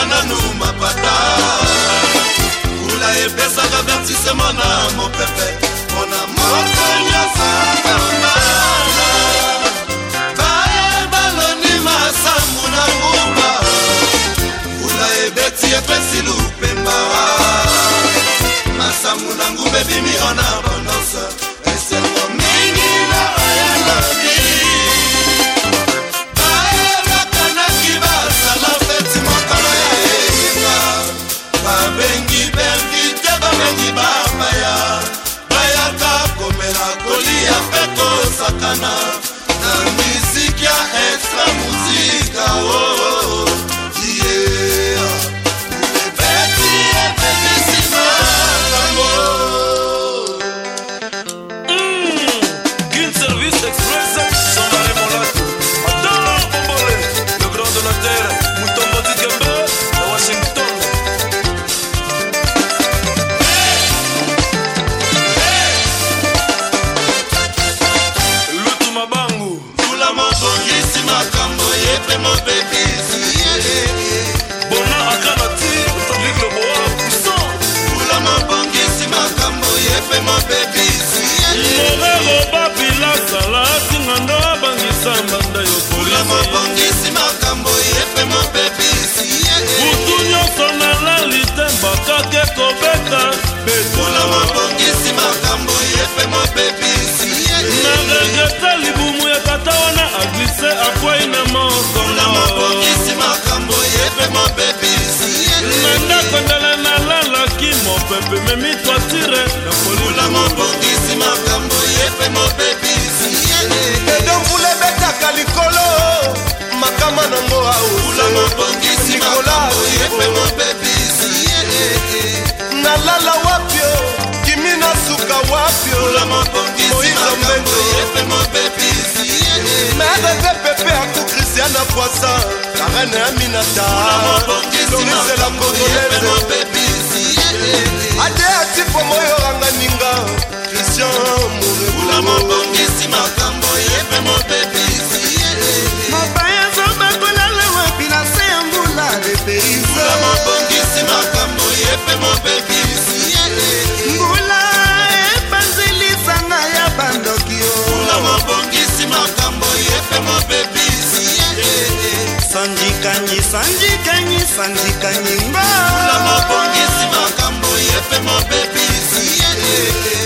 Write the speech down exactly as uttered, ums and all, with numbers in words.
nanu mapata Ula epesa kavertise mona mopepe Mona moko nyasa kamana Baye baloni masamu na nguba Ula ebeti epesi lupemba Masamu na ngube bimi ona bondosa Esengo mingi na ayaloni Baye bakana kibasa la feti mokala ya ehinga Babengi bengi te babengi babaya Bayaka komela kolia peko sakana Na miziki ya extra muzika oh, oh, yeah Ubebeti ebeti sima kambo Mmm, Kin Service Express, Sambare Molato Madame Bombole, le grand donateur Mutombo Dikembe, à Washington Lutu Mabangu Tula mobongisi makambo yepe mobebisi Bona Akanati, Fabrique Le Bois, Pousson Tula mobongisi makambo yepe mobebisi Morero Babila Salati Ngando Bangisa Mbanda Tula Yopolisi mobongisi makambo yepe mobebisi Butunyo Sonala Litemba Kake Kobeta Beta Tula mobongisi makambo yepe mobebisi Na regreta libumu ya tata wana aglise akwai na moko Tula mobongisi makambo yepe mobebisi Nanda kondala na lala ki mopepe memi toitire na Tula polula mobongisi makambo yepe mobebisi Edon vule beta kalikolo Makama nango hauze Tula mobongisi makambo yepe mobebisi Nalala wapyo Kimina suka wapyo Tula mobongisi makambo yepe mobebisi Mère de Pepe Akou Christiana Poisson La reine Aminata Loris la Congolaise Ade Atipo Moyo Ranganinga Christian Tula Mourebou mobongisi makambo yepe mobebisi Mabaya zoba kolala wapi na se ya mbula reperiza Tula mobongisi makambo yepe mobebisi Mbula ebanzilisanga ya bandokio Tula mobongisi makambo yepe mobebisi Sanjikanyi, sanjikanyi, sanjikanyi nga Tula mobongisi makambo yepe mobebisi